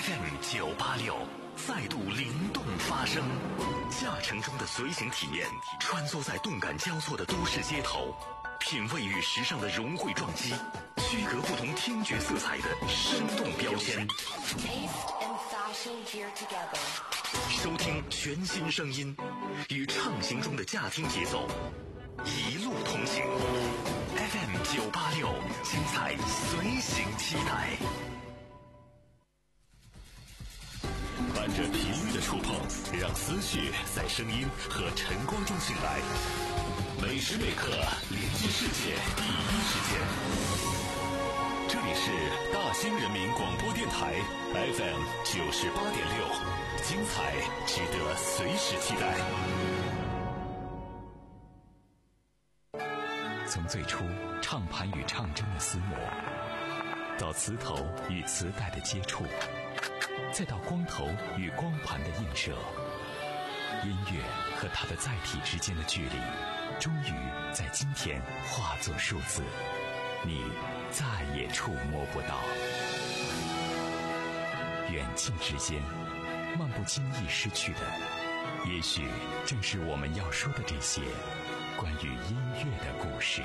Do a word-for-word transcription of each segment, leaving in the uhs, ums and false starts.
F M 九八六再度灵动发声，驾乘中的随行体验，穿梭在动感交错的都市街头，品味与时尚的融汇撞击，区隔不同听觉色彩的生动标签。收听全新声音，与畅行中的驾听节奏，一路同行。F M 九八六，精彩随行期待。伴着频率的触碰，让思绪在声音和晨光中醒来。每时每刻连接世界第一时间。这里是大兴人民广播电台 F M 九十八点六，精彩值得随时期待。从最初唱盘与唱针的厮磨，到磁头与磁带的接触，再到光头与光盘的映射，音乐和它的载体之间的距离，终于在今天化作数字，你再也触摸不到。远近之间，漫不经意失去的，也许正是我们要说的这些关于音乐的故事。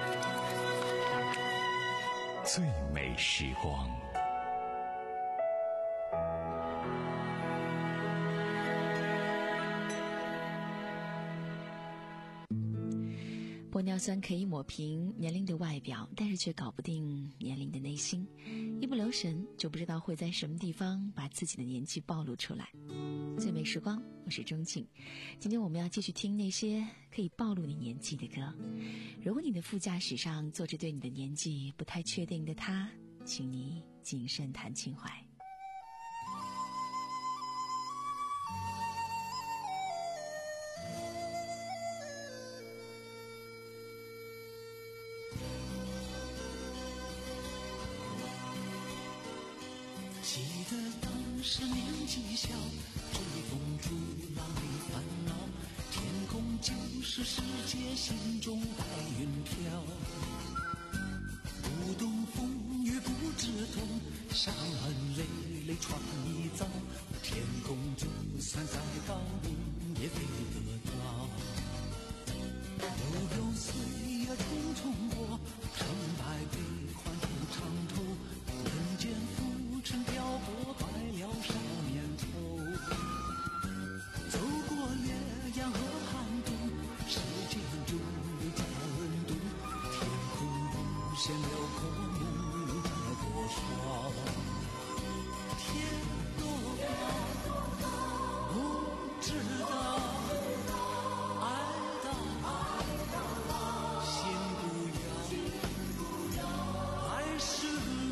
最美时光。 玻尿酸可以抹平年龄的外表，但是却搞不定年龄的内心。一不留神就不知道会在什么地方把自己的年纪暴露出来。最美时光，我是钟静。今天我们要继续听那些可以暴露你年纪的歌。如果你的副驾驶上坐着对你的年纪不太确定的他，请你谨慎谈情怀。 记得当时年纪小，追风逐浪没烦恼，天空就是世界，心中白云飘。不懂风雨不知痛，伤痕累累闯一遭，天空就算再高也飞得高。悠悠岁月匆匆过，成败悲欢出长头，人间浮沉漂泊，白了少年头。走过烈阳和寒冬，世间终有叫人懂，天空无限辽阔，梦的多少。天多高，不知道，爱到心不要，爱是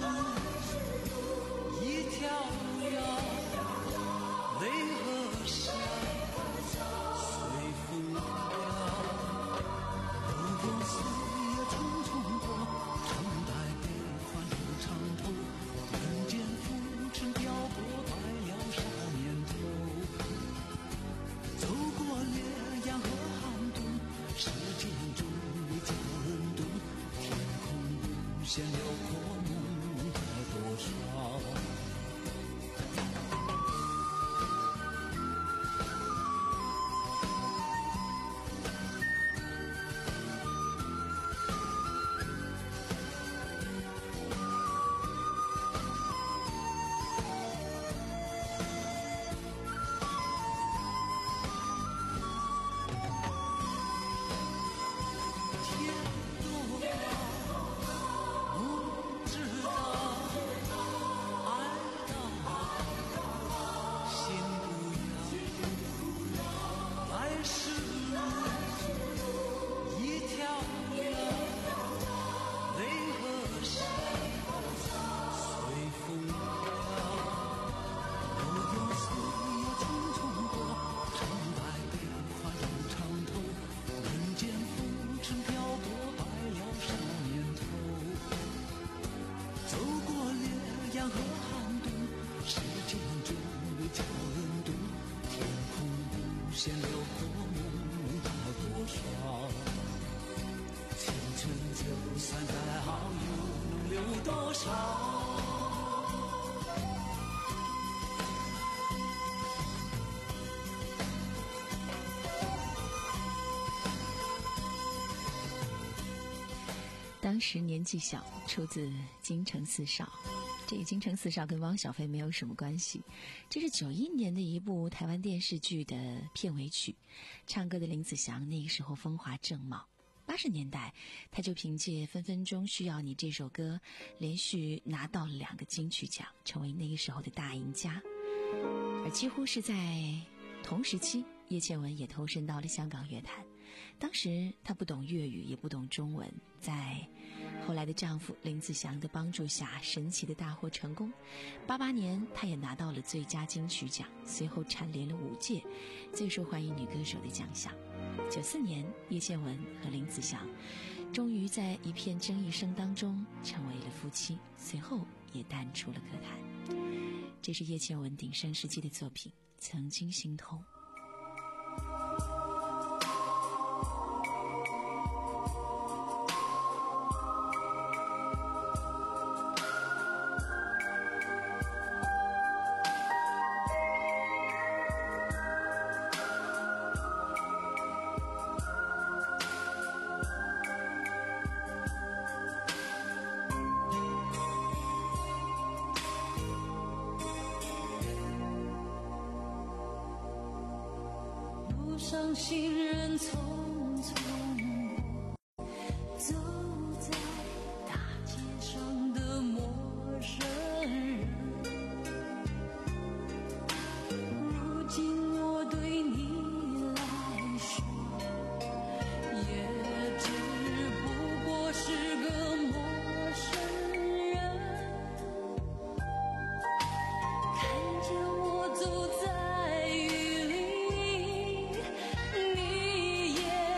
路一条条，泪和笑随风飘。悠悠岁月匆匆过，成败悲欢出长头，人间浮沉漂泊，白了少年头。走过烈阳和寒冬，世间终于叫人懂，天空无限辽阔，梦的多少。就算再好，又能留多少？ 当时年纪小，出自京城四少。这个京城四少跟汪小菲没有什么关系，这是九一年的一部台湾电视剧的片尾曲。唱歌的林子祥那个时候风华正茂，八十年代他就凭借《分分钟需要你》这首歌连续拿到了两个金曲奖，成为那个时候的大赢家。而几乎是在同时期，叶倩文也投身到了香港乐坛。当时她不懂粤语，也不懂中文，在后来的丈夫林子祥的帮助下，神奇的大获成功。八八年她也拿到了最佳金曲奖，随后蝉联了五届最受欢迎女歌手的奖项。九四年，叶倩文和林子祥终于在一片争议声当中成为了夫妻，随后也淡出了歌坛。这是叶倩文鼎盛时期的作品《曾经心痛》。 上行人匆匆过，走在大街上的陌生人。如今我对你来说，也只不过是个陌生人。看见我走在雨里，你也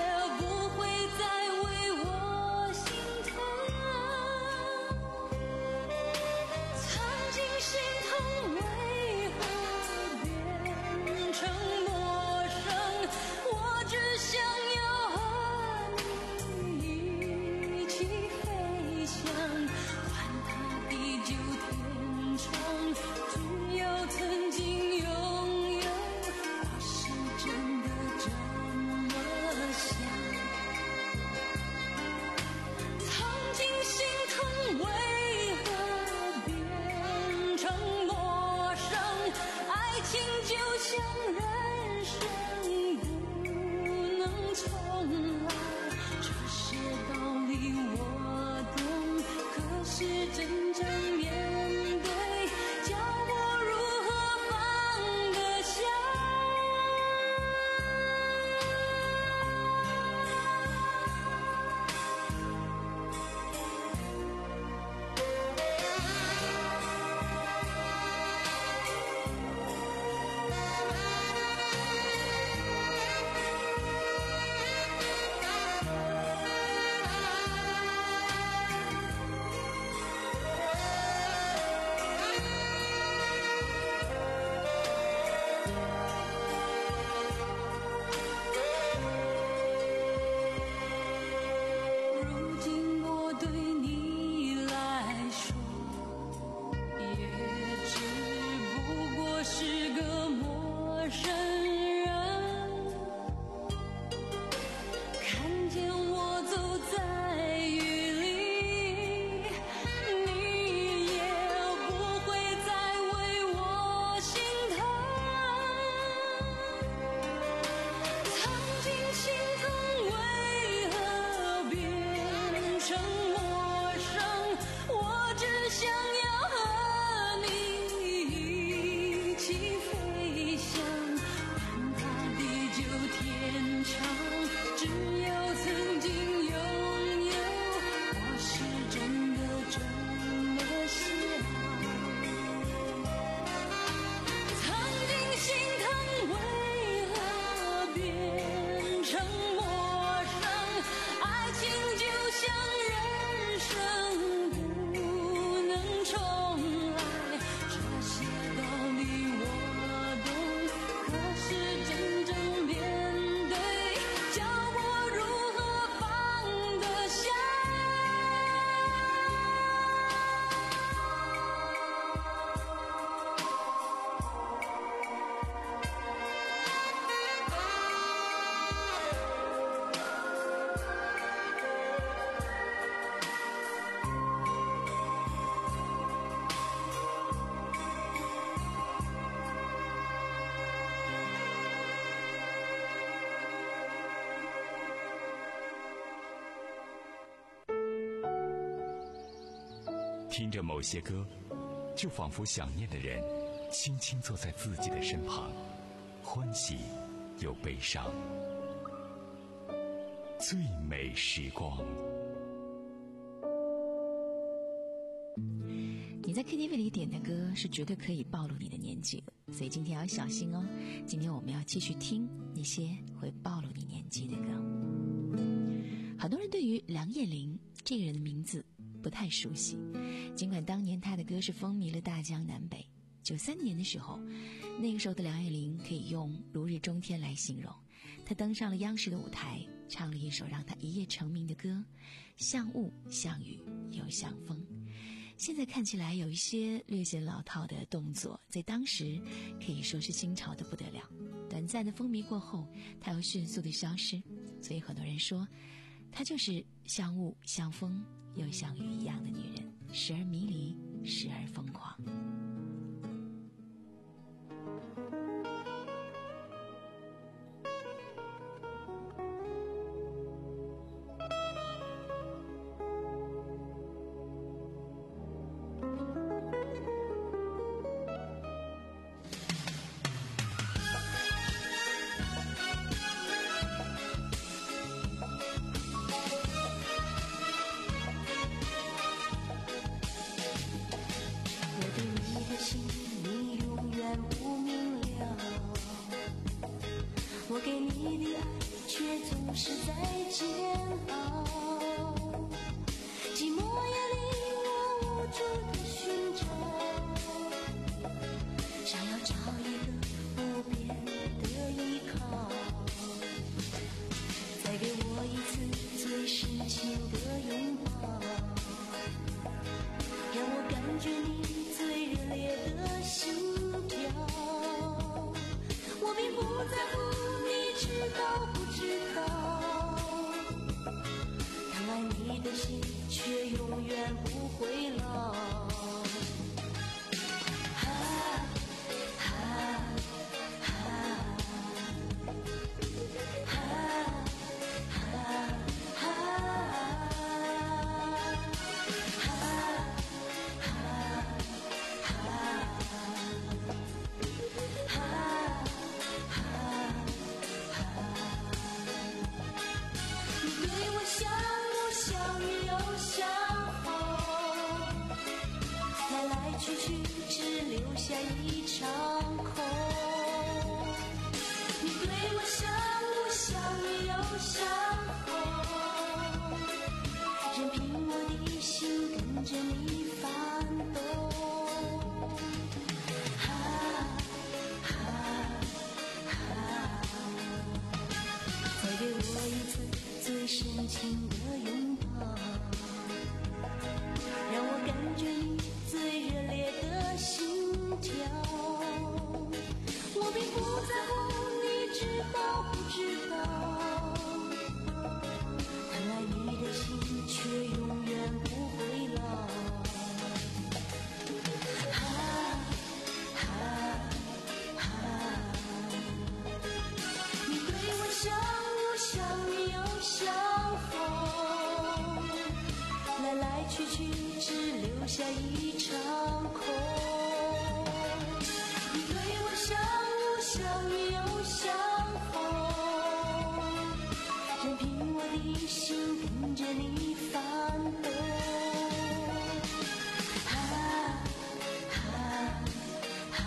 听着某些歌，就仿佛想念的人轻轻坐在自己的身旁，欢喜又悲伤。最美时光。 你在 K T V 里点的歌是绝对可以暴露你的年纪的，所以今天要小心哦。今天我们要继续听那些会暴露你年纪的歌。很多人对于梁艳玲这个人的名字不太熟悉，尽管当年她的歌是风靡了大江南北。九三年的时候，那个时候的梁艳玲可以用如日中天来形容。她登上了央视的舞台，唱了一首让她一夜成名的歌，像雾像雨又像风。现在看起来有一些略显老套的动作，在当时可以说是新潮的不得了。短暂的风靡过后，她又迅速的消失，所以很多人说她就是像雾像风又像雨一样的女人，时而迷离，时而疯狂。 我给你的爱却总是在煎熬，寂寞也令我无助地寻找，想要找一个不变的依靠，再给我一次最深情的拥抱，让我感觉你最热烈的心跳。我并不在乎知道不知道，贪爱你的心却永远不会老。啊啊啊啊啊啊去去只留下一场空，你对我像雾像雨又像风，任凭我的心跟着你翻动。啊啊啊！再给我一次最深情的拥抱，让我感觉你最热烈的心跳。我并不在乎你知道不知道，贪爱你的心却永远不会老。啊啊啊！你对我像雾像雨又像风，来来去去只留下一场空，你对我像雾像雨又像风，任凭我的心跟着你翻动。啊啊啊！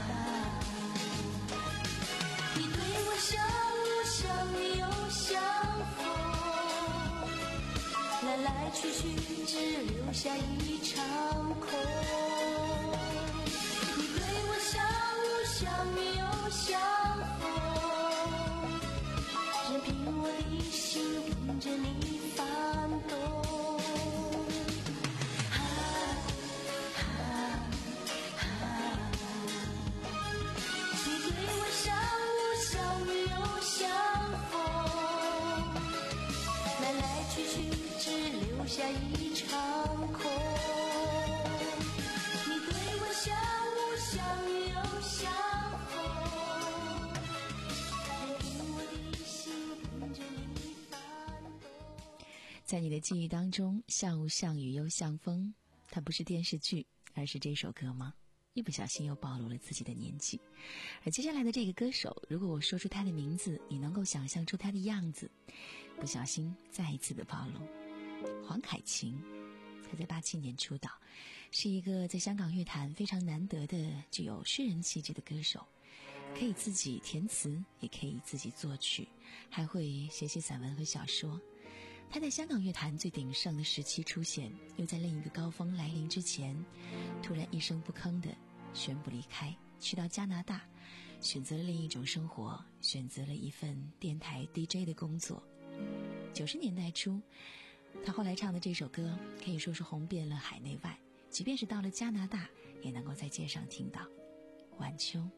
你对我像雾像雨又像风，来来去去只留下一场空，你对我像雾像雨又像风，任凭我的心跟着你翻动。啊啊啊！你对我像雾像雨又像风，来来去去只留下一场空，你对我像雾像雨又像风，任凭我的心跟着你翻动。 在你的记忆当中，像雾像雨又像风， 它不是电视剧，而是这首歌吗？一不小心又暴露了自己的年纪。而接下来的这个歌手，如果我说出他的名字，你能够想象出他的样子，不小心再一次的暴露。黄凯芹，他在八七年出道，是一个在香港乐坛非常难得的具有诗人气质的歌手，可以自己填词，也可以自己作曲，还会写写散文和小说。他在香港乐坛最鼎盛的时期出现，又在另一个高峰来临之前，突然一声不吭地宣布离开，去到加拿大，选择了另一种生活，选择了一份电台 D J 的工作。九十年代初，他后来唱的这首歌可以说是红遍了海内外，即便是到了加拿大，也能够在街上听到。晚秋。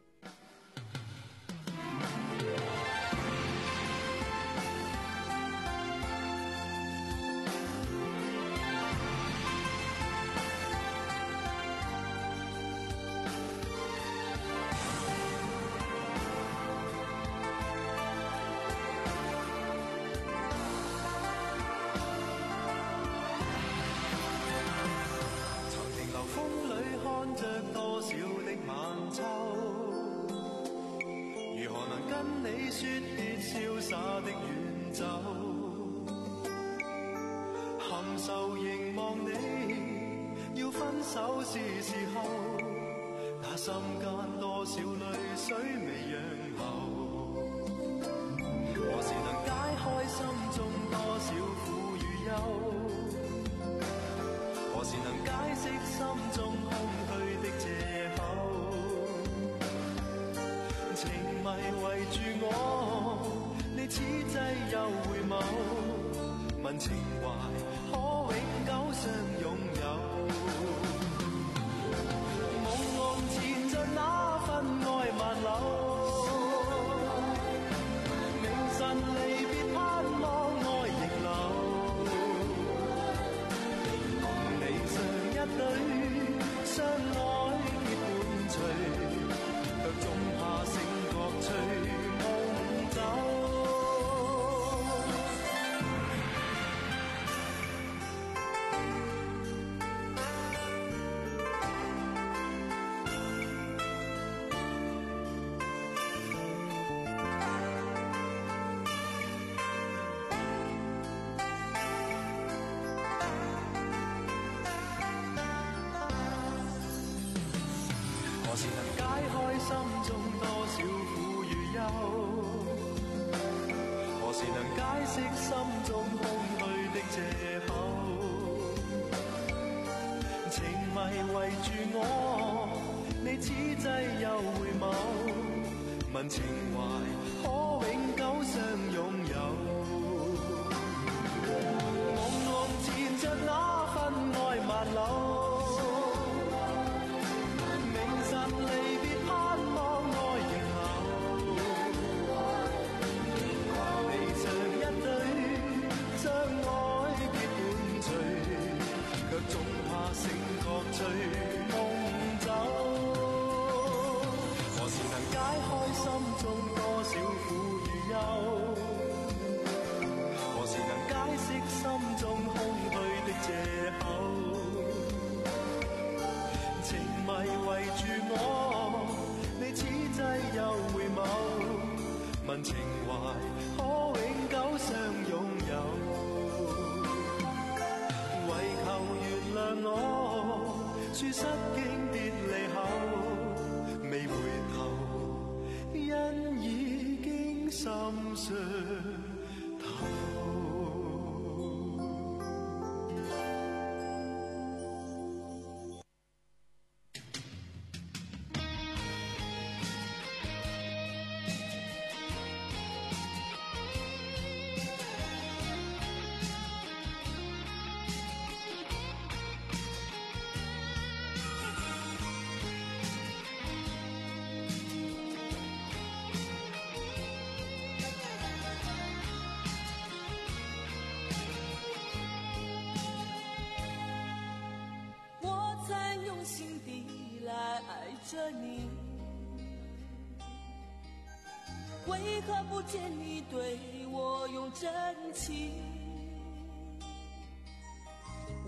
着你，为何不见你对我用真情？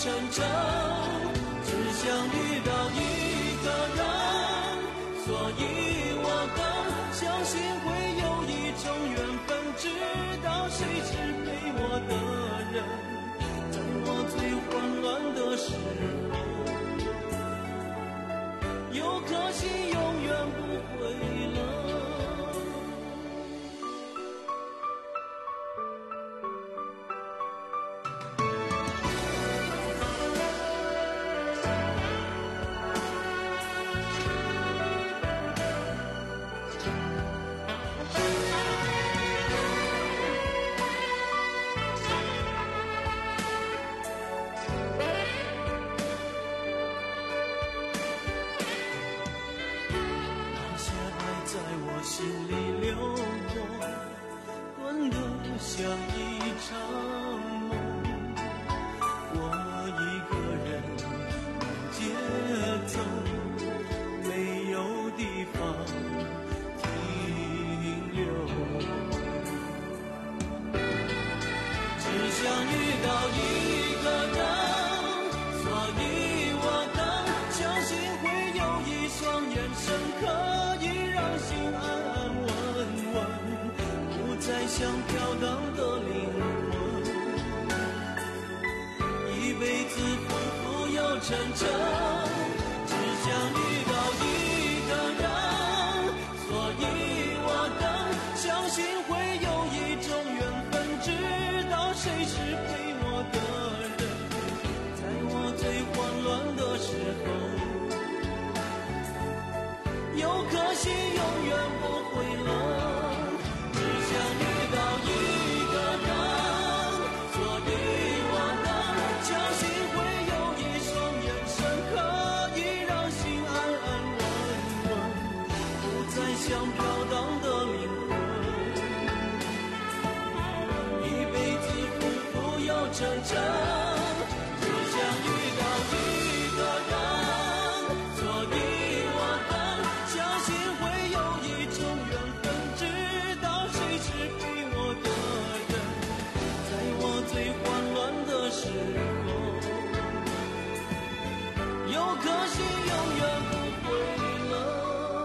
成真，只想遇到一个人，所以我更相信会有一种缘分，知道谁是陪我的人，在我最慌乱的时候，有颗心永远不会冷。心里流过，温得像一场梦。我一个人满街走，没有地方停留。只想遇到一个人，所以我更相信会有一双眼神可以让心安。再像飘荡的灵魂，一辈子浮浮又沉沉，只想遇到一个人，所以我更相信会有一种缘分，知道谁是陪我的人，在我最慌乱的时候，有颗心永远不会冷。像飘荡的灵魂，一辈子浮浮又沉沉，只想遇到一个人，所以我更相信会有一种缘分，知道谁是陪我的人，在我最慌乱的时候，有颗心永远不会冷。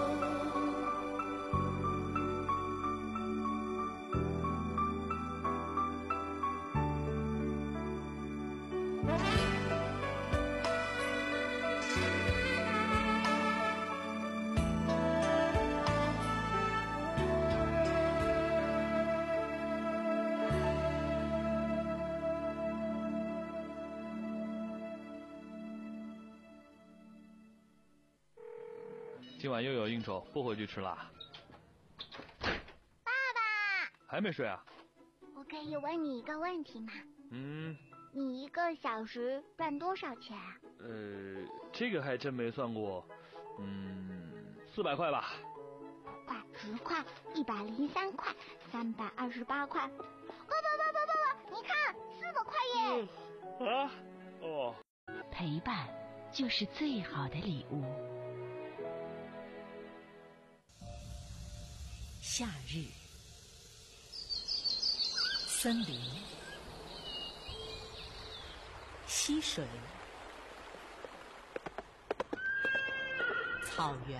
今晚又有应酬，不回去吃啦。 爸爸， 还没睡啊？ 我可以问你一个问题吗？ 嗯。 你一个小时赚多少钱啊？ 呃，这个还真没算过。嗯，四百块吧。 块、十块、一百零三块、三百二十八块。爸爸爸爸爸爸，你看，四百块耶！ 嗯、啊？哦。 陪伴就是最好的礼物。夏日，森林，溪水，草原，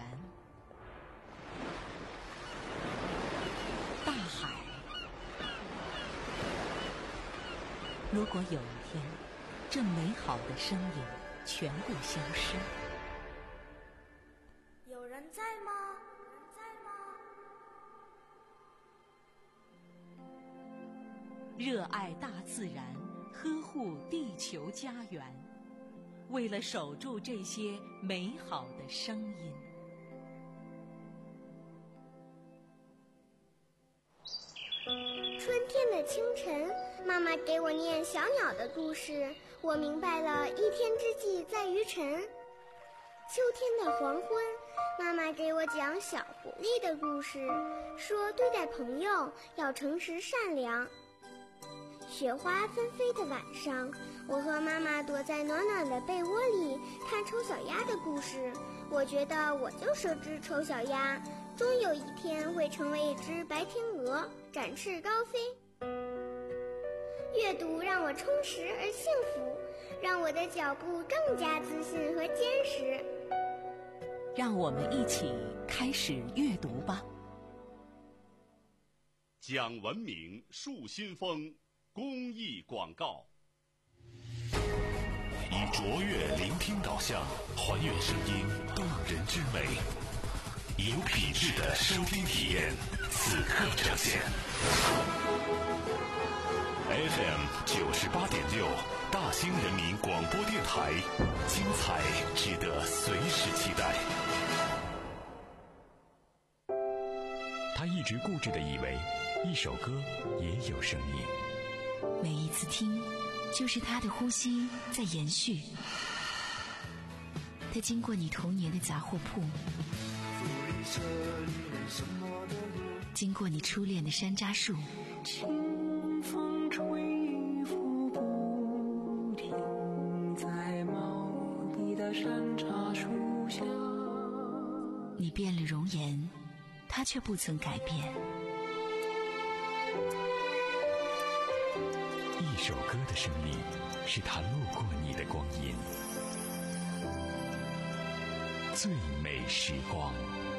大海。如果有一天，这美好的声音全部消失， 有人在吗？ 热爱大自然，呵护地球家园，为了守住这些美好的声音。 春天的清晨，妈妈给我念小鸟的故事，我明白了一天之计在于晨。秋天的黄昏，妈妈给我讲小狐狸的故事，说对待朋友要诚实善良。雪花纷飞的晚上，我和妈妈躲在暖暖的被窝里看丑小鸭的故事。我觉得我就是只丑小鸭，终有一天会成为一只白天鹅，展翅高飞。阅读让我充实而幸福， 让我的脚步更加自信和坚实。 让我们一起开始阅读吧。 讲文明树新风公益广告。以卓越聆听导向，还原声音动人之美，有品质的收听体验，此刻呈现。F M 九十八点六，大兴人民广播电台，精彩值得随时期待。 他一直固执地以为，一首歌也有生命。 每一次听，就是他的呼吸在延续。他经过你童年的杂货铺，经过你初恋的山楂树， 清风吹拂不停，在茂密的山楂树下。 你变了容颜，他却不曾改变。 一首歌的生命，是他路过你的光阴。最美时光。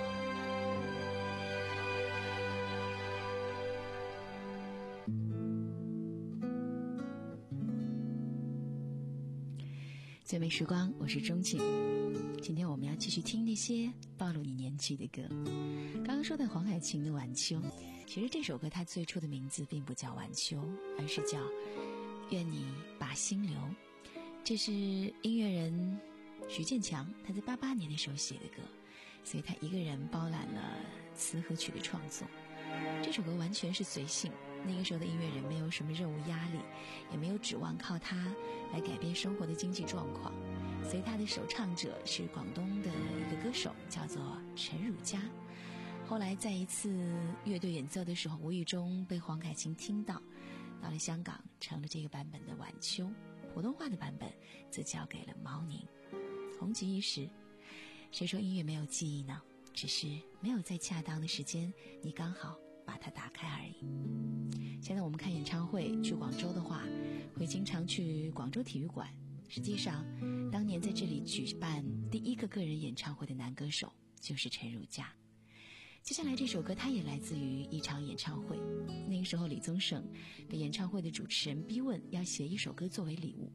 最美时光，我是钟静。今天我们要继续听那些暴露你年纪的歌。刚刚说的黄海晴的《晚秋》，其实这首歌它最初的名字并不叫《晚秋》，而是叫《愿你把心留》。这是音乐人徐建强他在八八年的时候写的歌，所以他一个人包揽了词和曲的创作。这首歌完全是随性，那个时候的音乐人没有什么任务压力，也没有指望靠它来改变生活的经济状况，所以他的首唱者是广东的一个歌手，叫做陈汝佳。后来在一次乐队演奏的时候，无意中被黄凯芹听到，到了香港成了这个版本的《晚秋》，普通话的版本则交给了毛宁，红极一时。谁说音乐没有记忆呢？只是没有在恰当的时间，你刚好把它打开而已。现在我们看演唱会，去广州的话，会经常去广州体育馆。实际上，当年在这里举办第一个个人演唱会的男歌手就是陈汝佳。接下来这首歌，它也来自于一场演唱会。那个时候，李宗盛被演唱会的主持人逼问要写一首歌作为礼物。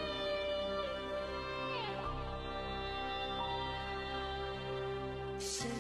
谁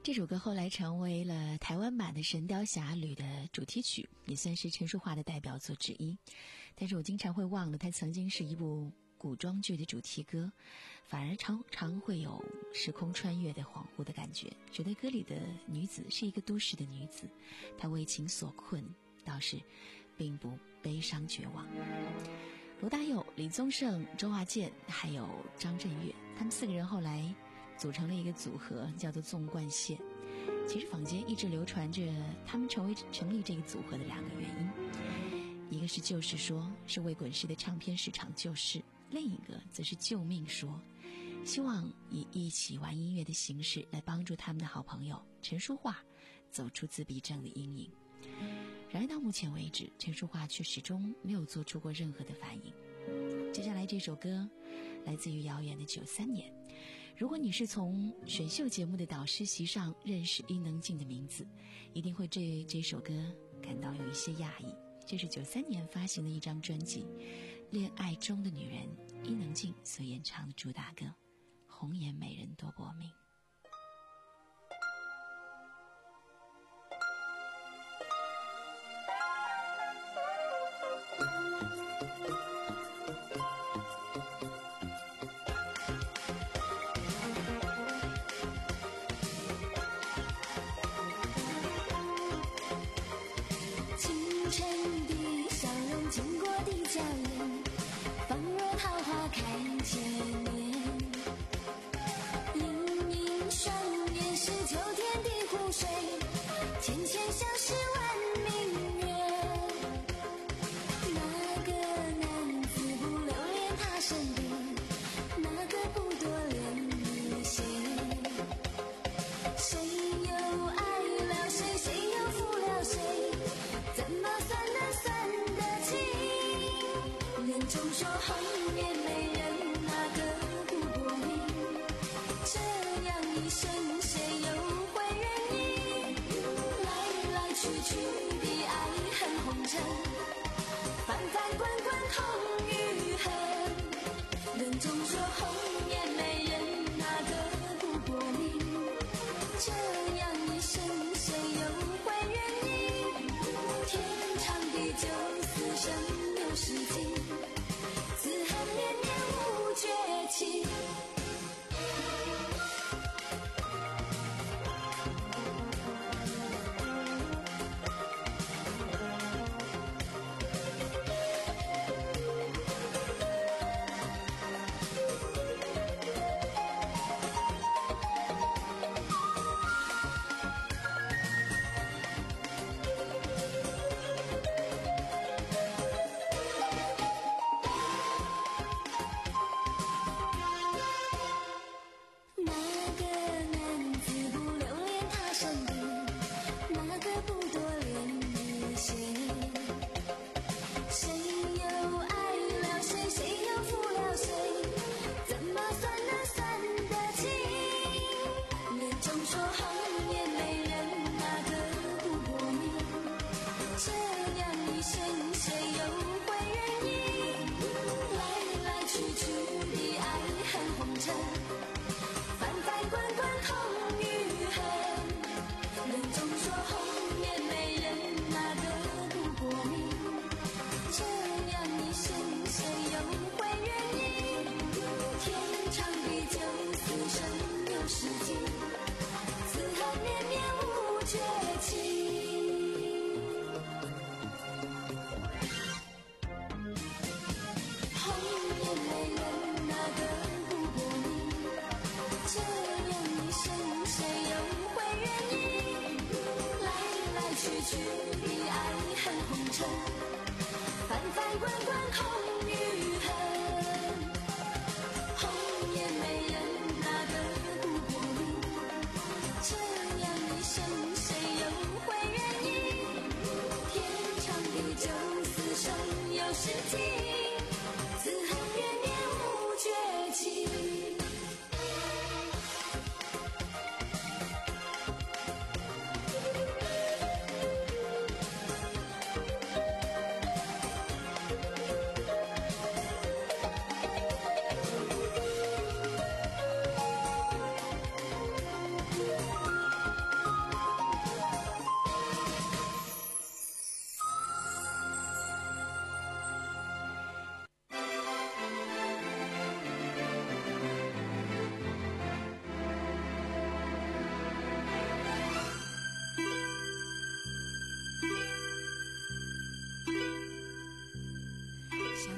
这首歌后来成为了台湾版的《神雕侠侣》的主题曲，也算是陈淑桦的代表作之一。但是我经常会忘了，它曾经是一部古装剧的主题歌，反而常常会有时空穿越的恍惚的感觉，觉得歌里的女子是一个都市的女子，她为情所困，倒是并不悲伤绝望。罗大佑、李宗盛、周华健还有张震岳，他们四个人后来组成了一个组合，叫做纵贯线。其实坊间一直流传着他们成为成立这个组合的两个原因，一个是救世说，是为滚石的唱片市场救世；另一个则是救命说，希望以一起玩音乐的形式来帮助他们的好朋友陈淑桦走出自闭症的阴影。然而到目前为止，陈淑桦却始终没有做出过任何的反应。接下来这首歌来自于遥远的九三年。如果你是从选秀节目的导师席上认识伊能静的名字，一定会对这首歌感到有一些讶异。这是九三年发行的一张专辑《恋爱中的女人》，伊能静所演唱的主打歌《红颜美人多薄命》。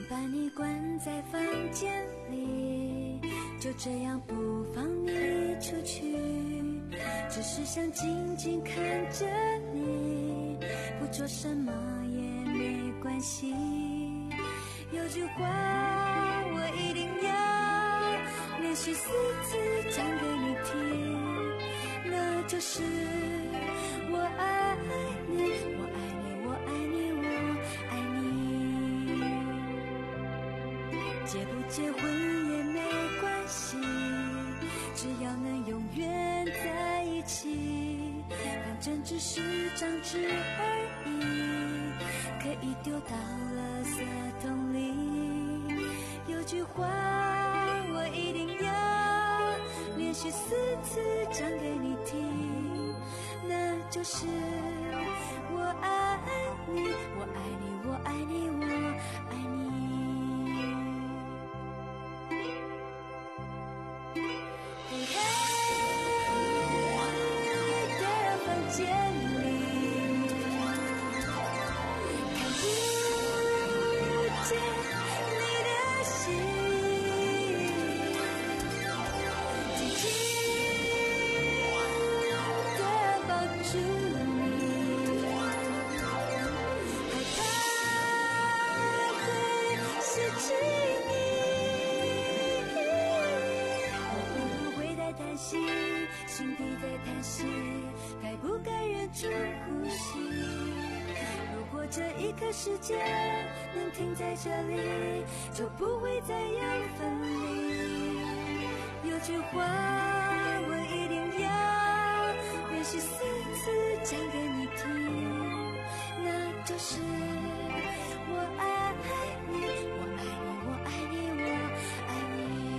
把你关在房间里，就这样不放你出去，只是想静静看着你，不做什么也没关系。有句话我一定要连续四次讲给你听，那就是我爱你，我爱你，我爱你，我爱你。结不结婚也没关系，只要能永远在一起，反正只是张纸而已，可以丢到垃圾桶里。有句话我一定要连续四次讲给你听，那就是我爱你，我爱你，我爱你，我爱你。心底在叹息，该不该忍住呼吸？如果这一刻时间能停在这里，就不会再有分离。有句话我一定要连续四次讲给你听，那就是我爱你，我爱你，我爱你，我爱你。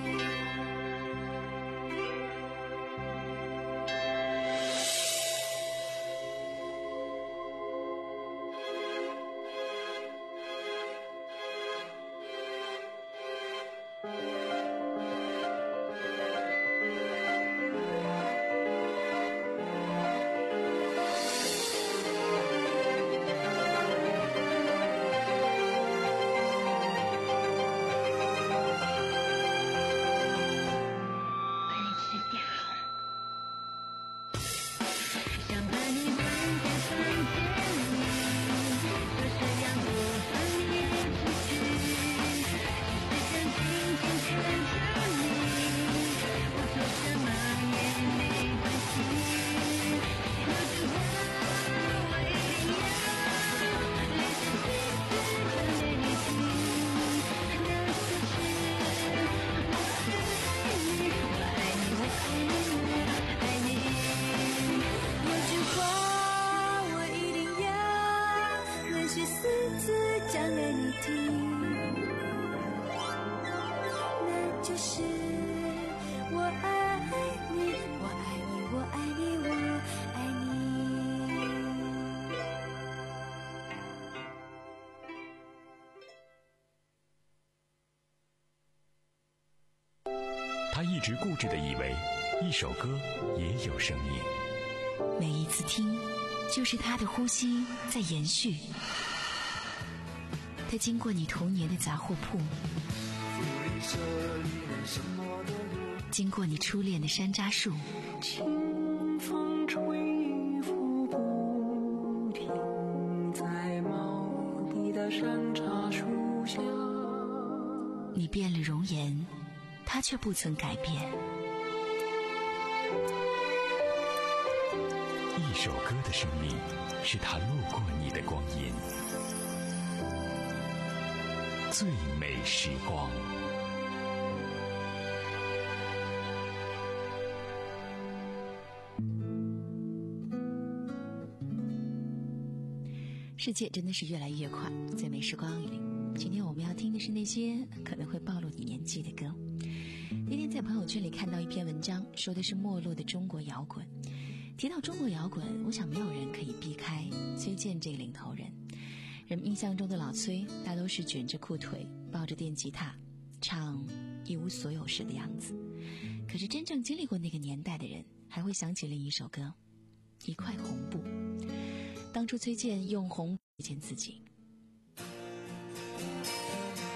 他一直固执地以为一首歌也有生命， 每一次听就是他的呼吸在延续。他经过你童年的杂货铺，经过你初恋的山楂树， 清风吹拂不停在茂密的山楂树下。 你变了容颜，他却不曾改变。 一首歌的生命是他路过你的光阴，最美时光。 世界真的是越来越快，最美时光里，今天我们要听的是那些可能会暴露你年纪的歌。那天在朋友圈里看到一篇文章，说的是没落的中国摇滚。提到中国摇滚，我想没有人可以避开崔健这个领头人。人们印象中的老崔大都是卷着裤腿，抱着电吉他，唱一无所有时的样子。可是真正经历过那个年代的人，还会想起另一首歌，一块红布。当初崔健用红布见自己。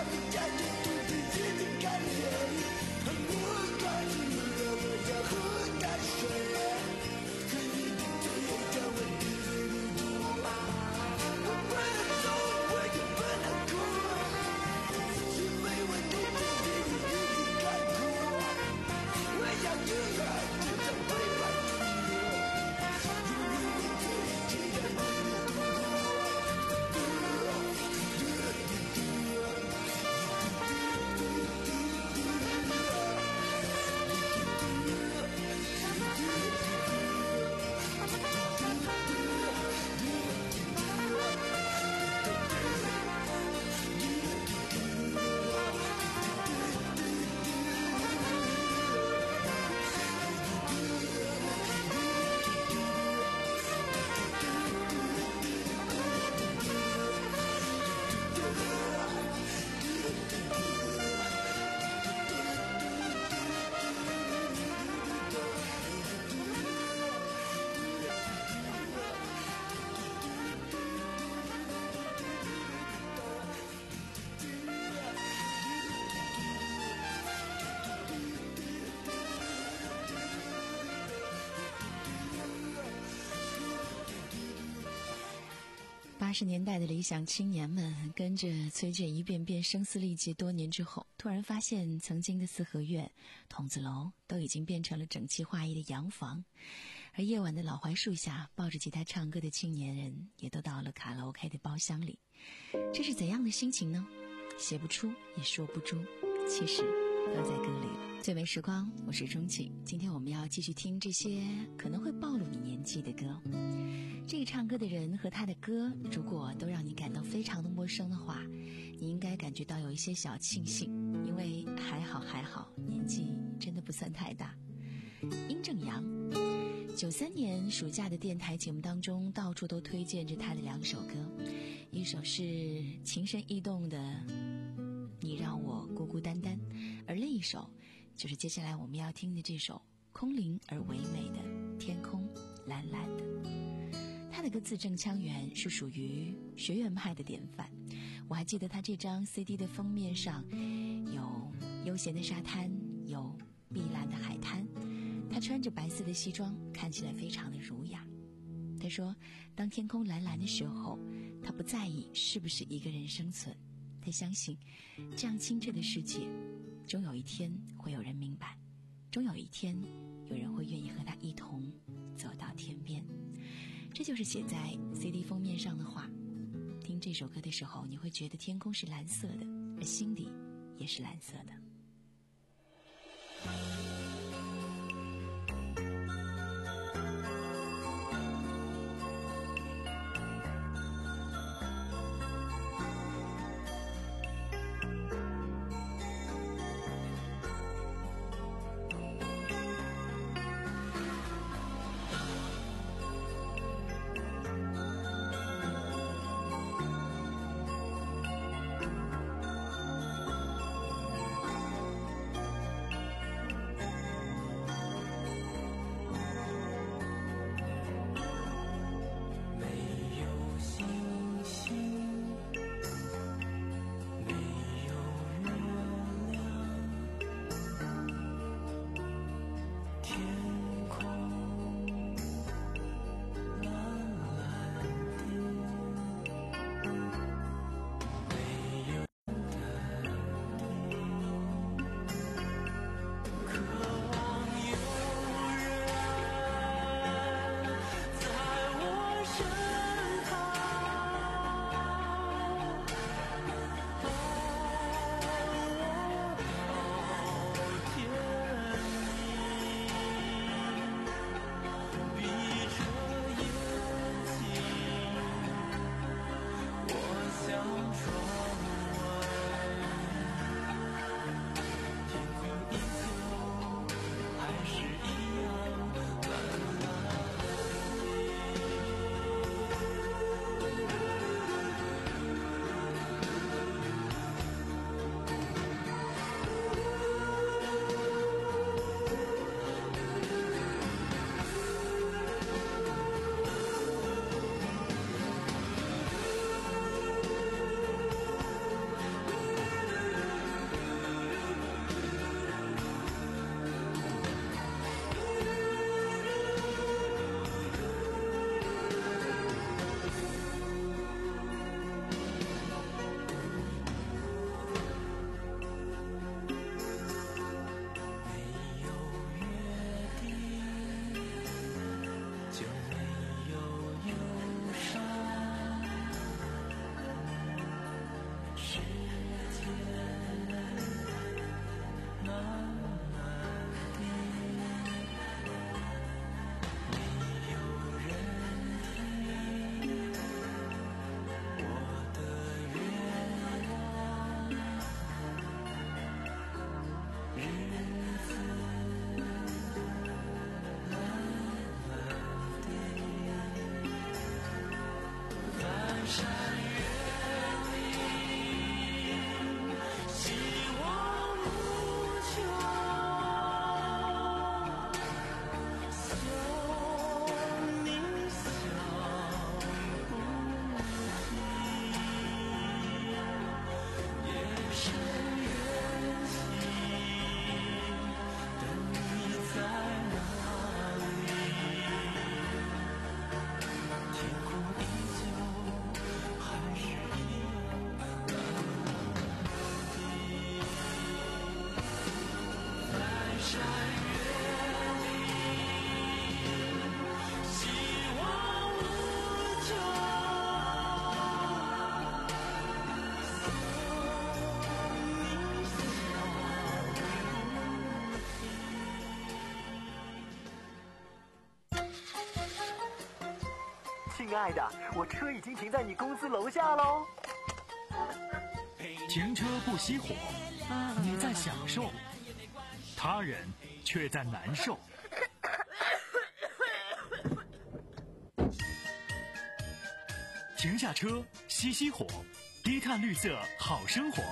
八十年代的理想青年们跟着崔健一遍遍声嘶力竭，多年之后突然发现曾经的四合院、筒子楼都已经变成了整齐划一的洋房，而夜晚的老槐树下抱着吉他唱歌的青年人也都到了卡拉 OK 的包厢里。这是怎样的心情呢？写不出也说不出，其实都在歌里了。最美时光，我是钟启，今天我们要继续听这些可能会暴露你年纪的歌。这个唱歌的人和他的歌如果都让你感到非常的陌生的话，你应该感觉到有一些小庆幸，因为还好还好，年纪真的不算太大。殷正阳九三年暑假的电台节目当中到处都推荐着他的两首歌，一首是情深意动的你让我孤孤单单，而另一首就是接下来我们要听的这首空灵而唯美的天空蓝蓝的。他的歌字正腔圆，是属于学院派的典范。我还记得他这张 C D 的封面上有悠闲的沙滩，有碧蓝的海滩，他穿着白色的西装，看起来非常的儒雅。他说当天空蓝蓝的时候，他不在意是不是一个人生存，他相信这样清澈的世界终有一天会有人明白，终有一天有人会愿意和他一同走到天边。这就是写在 C D 封面上的话。听这首歌的时候，你会觉得天空是蓝色的，而心底也是蓝色的。 亲爱的，我车已经停在你公司楼下喽。 停车不熄火，你在享受，他人却在难受。停下车，熄熄火，低碳绿色好生活。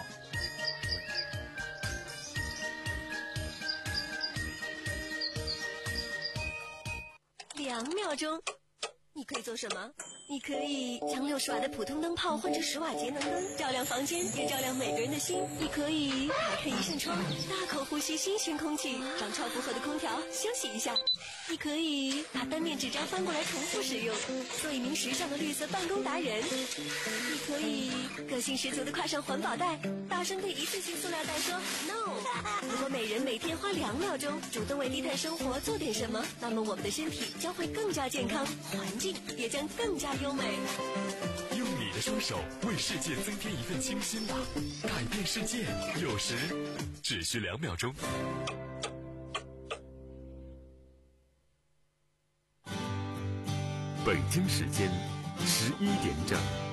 两秒钟。你可以做什么？你可以将六十瓦的普通灯泡换成十瓦节能灯，照亮房间，也照亮每个人的心。你可以打开一扇窗，大口呼吸新鲜空气，让超负荷的空调休息一下。你可以把单面纸张翻过来重复使用，做一名时尚的绿色办公达人。你可以个性十足的挎上环保袋，大声对一次性塑料袋说 no。 如果每人每天花两秒钟主动为低碳生活做点什么，那么我们的身体将会更加健康，环境也将更加优美。 用你的双手为世界增添一份清新吧，改变世界有时只需两秒钟。北京时间十一点整。